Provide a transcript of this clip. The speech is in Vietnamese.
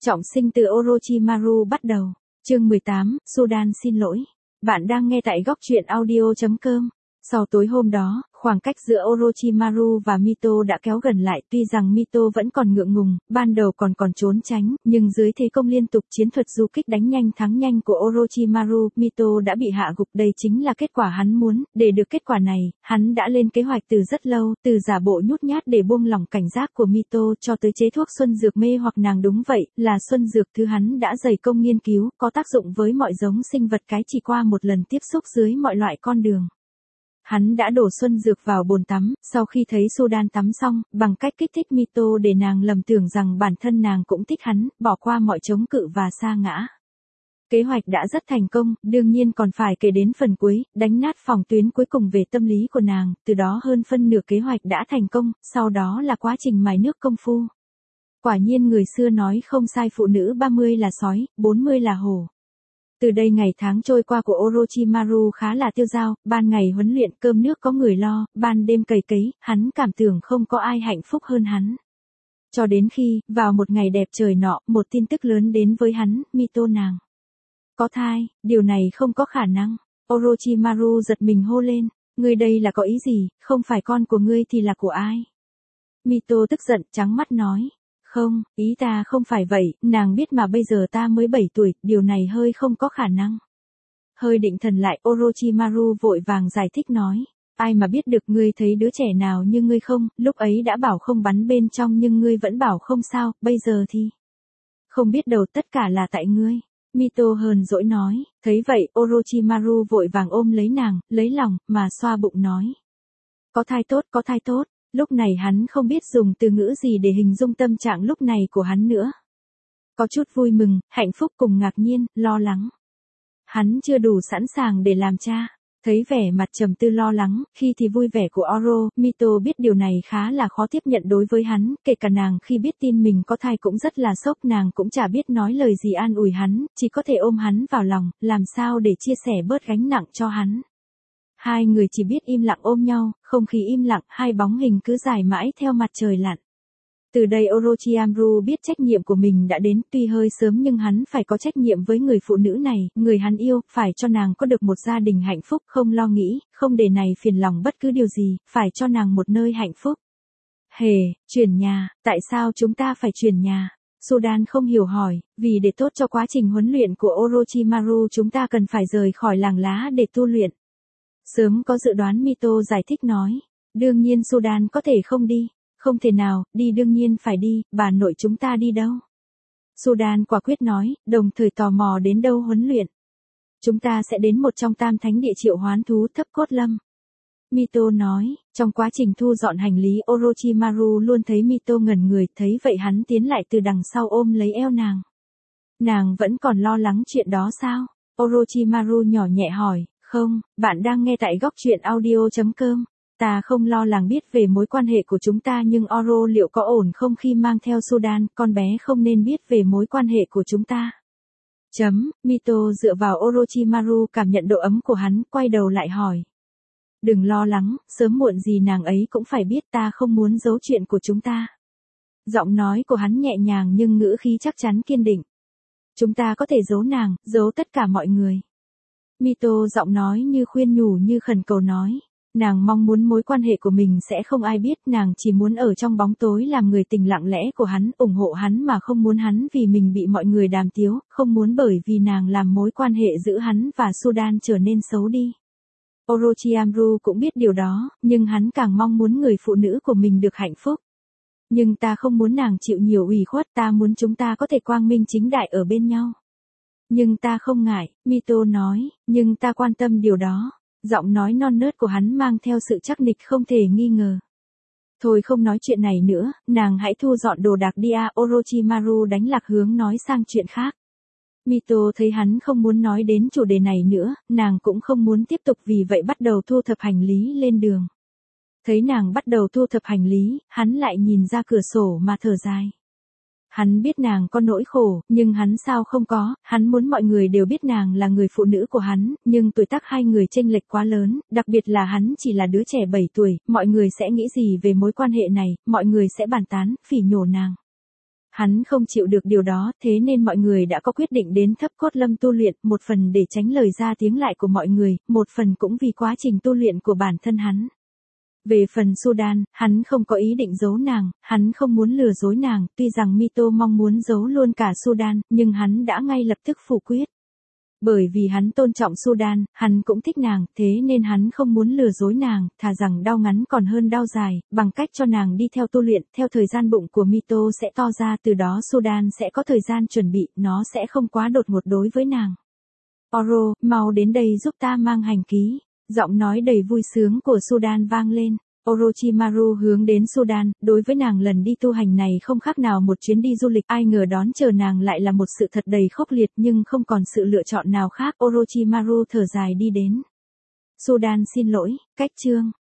Trọng sinh từ Orochimaru bắt đầu. Chương 18, Sudan xin lỗi. Bạn đang nghe tại góc truyện audio.com. Sau tối hôm đó, khoảng cách giữa Orochimaru và Mito đã kéo gần lại, tuy rằng Mito vẫn còn ngượng ngùng, ban đầu còn trốn tránh, nhưng dưới thế công liên tục chiến thuật du kích đánh nhanh thắng nhanh của Orochimaru, Mito đã bị hạ gục. Đây chính là kết quả hắn muốn. Để được kết quả này, hắn đã lên kế hoạch từ rất lâu, từ giả bộ nhút nhát để buông lỏng cảnh giác của Mito cho tới chế thuốc xuân dược mê hoặc nàng. Đúng vậy, là xuân dược thứ hắn đã dày công nghiên cứu, có tác dụng với mọi giống sinh vật cái chỉ qua một lần tiếp xúc dưới mọi loại con đường. Hắn đã đổ xuân dược vào bồn tắm, sau khi thấy Sudan tắm xong, bằng cách kích thích Mito để nàng lầm tưởng rằng bản thân nàng cũng thích hắn, bỏ qua mọi chống cự và sa ngã. Kế hoạch đã rất thành công, đương nhiên còn phải kể đến phần cuối, đánh nát phòng tuyến cuối cùng về tâm lý của nàng, từ đó hơn phân nửa kế hoạch đã thành công, sau đó là quá trình mài nước công phu. Quả nhiên người xưa nói không sai, phụ nữ 30 là sói, 40 là hổ. Từ đây ngày tháng trôi qua của Orochimaru khá là tiêu dao, ban ngày huấn luyện cơm nước có người lo, ban đêm cày cấy, hắn cảm tưởng không có ai hạnh phúc hơn hắn. Cho đến khi, vào một ngày đẹp trời nọ, một tin tức lớn đến với hắn, Mito nàng có thai, điều này không có khả năng. Orochimaru giật mình hô lên, ngươi đây là có ý gì, không phải con của ngươi thì là của ai? Mito tức giận trắng mắt nói. Không, ý ta không phải vậy, nàng biết mà bây giờ ta mới 7 tuổi, điều này hơi không có khả năng. Hơi định thần lại, Orochimaru vội vàng giải thích nói. Ai mà biết được, ngươi thấy đứa trẻ nào như ngươi không, lúc ấy đã bảo không bắn bên trong nhưng ngươi vẫn bảo không sao, bây giờ thì. Không biết đâu, tất cả là tại ngươi. Mito hờn dỗi nói, thấy vậy, Orochimaru vội vàng ôm lấy nàng, lấy lòng, mà xoa bụng nói. Có thai tốt, có thai tốt. Lúc này hắn không biết dùng từ ngữ gì để hình dung tâm trạng lúc này của hắn nữa. Có chút vui mừng, hạnh phúc cùng ngạc nhiên, lo lắng. Hắn chưa đủ sẵn sàng để làm cha. Thấy vẻ mặt trầm tư lo lắng, khi thì vui vẻ của Oro, Mito biết điều này khá là khó tiếp nhận đối với hắn, kể cả nàng khi biết tin mình có thai cũng rất là sốc, nàng cũng chả biết nói lời gì an ủi hắn, chỉ có thể ôm hắn vào lòng, làm sao để chia sẻ bớt gánh nặng cho hắn. Hai người chỉ biết im lặng ôm nhau, không khí im lặng, hai bóng hình cứ dài mãi theo mặt trời lặn. Từ đây Orochimaru biết trách nhiệm của mình đã đến, tuy hơi sớm nhưng hắn phải có trách nhiệm với người phụ nữ này, người hắn yêu, phải cho nàng có được một gia đình hạnh phúc, không lo nghĩ, không để này phiền lòng bất cứ điều gì, phải cho nàng một nơi hạnh phúc. Hề, chuyển nhà, tại sao chúng ta phải chuyển nhà? Sudan không hiểu hỏi, vì để tốt cho quá trình huấn luyện của Orochimaru chúng ta cần phải rời khỏi làng lá để tu luyện. Sớm có dự đoán, Mito giải thích nói. Đương nhiên Sudan có thể không đi. Không thể nào, đi đương nhiên phải đi, bà nội chúng ta đi đâu? Sudan quả quyết nói, đồng thời tò mò đến đâu huấn luyện. Chúng ta sẽ đến một trong tam thánh địa triệu hoán thú thấp cốt lâm. Mito nói, trong quá trình thu dọn hành lý Orochimaru luôn thấy Mito ngẩn người, thấy vậy hắn tiến lại từ đằng sau ôm lấy eo nàng. Nàng vẫn còn lo lắng chuyện đó sao? Orochimaru nhỏ nhẹ hỏi. Không, bạn đang nghe tại góc truyện audio.com. Ta không lo lắng biết về mối quan hệ của chúng ta, nhưng Oro liệu có ổn không khi mang theo Sudan, con bé không nên biết về mối quan hệ của chúng ta. Mito dựa vào Orochimaru cảm nhận độ ấm của hắn, quay đầu lại hỏi. Đừng lo lắng, sớm muộn gì nàng ấy cũng phải biết, ta không muốn giấu chuyện của chúng ta. Giọng nói của hắn nhẹ nhàng nhưng ngữ khí chắc chắn kiên định. Chúng ta có thể giấu nàng, giấu tất cả mọi người. Mito giọng nói như khuyên nhủ như khẩn cầu nói. Nàng mong muốn mối quan hệ của mình sẽ không ai biết, nàng chỉ muốn ở trong bóng tối làm người tình lặng lẽ của hắn, ủng hộ hắn mà không muốn hắn vì mình bị mọi người đàm tiếu, không muốn bởi vì nàng làm mối quan hệ giữa hắn và Sudan trở nên xấu đi. Orochimaru cũng biết điều đó, nhưng hắn càng mong muốn người phụ nữ của mình được hạnh phúc. Nhưng ta không muốn nàng chịu nhiều ủy khuất, ta muốn chúng ta có thể quang minh chính đại ở bên nhau. Nhưng ta không ngại, Mito nói, nhưng ta quan tâm điều đó. Giọng nói non nớt của hắn mang theo sự chắc nịch không thể nghi ngờ. Thôi không nói chuyện này nữa, nàng hãy thu dọn đồ đạc đi à. Orochimaru đánh lạc hướng nói sang chuyện khác. Mito thấy hắn không muốn nói đến chủ đề này nữa, nàng cũng không muốn tiếp tục, vì vậy bắt đầu thu thập hành lý lên đường. Thấy nàng bắt đầu thu thập hành lý, hắn lại nhìn ra cửa sổ mà thở dài. Hắn biết nàng có nỗi khổ, nhưng hắn sao không có, hắn muốn mọi người đều biết nàng là người phụ nữ của hắn, nhưng tuổi tác hai người chênh lệch quá lớn, đặc biệt là hắn chỉ là đứa trẻ 7 tuổi, mọi người sẽ nghĩ gì về mối quan hệ này, mọi người sẽ bàn tán, phỉ nhổ nàng. Hắn không chịu được điều đó, thế nên mọi người đã có quyết định đến Thấp Cốt Lâm tu luyện, một phần để tránh lời ra tiếng lại của mọi người, một phần cũng vì quá trình tu luyện của bản thân hắn. Về phần Sudan, hắn không có ý định giấu nàng, hắn không muốn lừa dối nàng, tuy rằng Mito mong muốn giấu luôn cả Sudan, nhưng hắn đã ngay lập tức phủ quyết. Bởi vì hắn tôn trọng Sudan, hắn cũng thích nàng, thế nên hắn không muốn lừa dối nàng, thà rằng đau ngắn còn hơn đau dài, bằng cách cho nàng đi theo tu luyện, theo thời gian bụng của Mito sẽ to ra, từ đó Sudan sẽ có thời gian chuẩn bị, nó sẽ không quá đột ngột đối với nàng. Oro, mau đến đây giúp ta mang hành ký. Giọng nói đầy vui sướng của Sudan vang lên. Orochimaru hướng đến Sudan, đối với nàng lần đi tu hành này không khác nào một chuyến đi du lịch, ai ngờ đón chờ nàng lại là một sự thật đầy khốc liệt nhưng không còn sự lựa chọn nào khác. Orochimaru thở dài đi đến. Sudan xin lỗi, cách chương.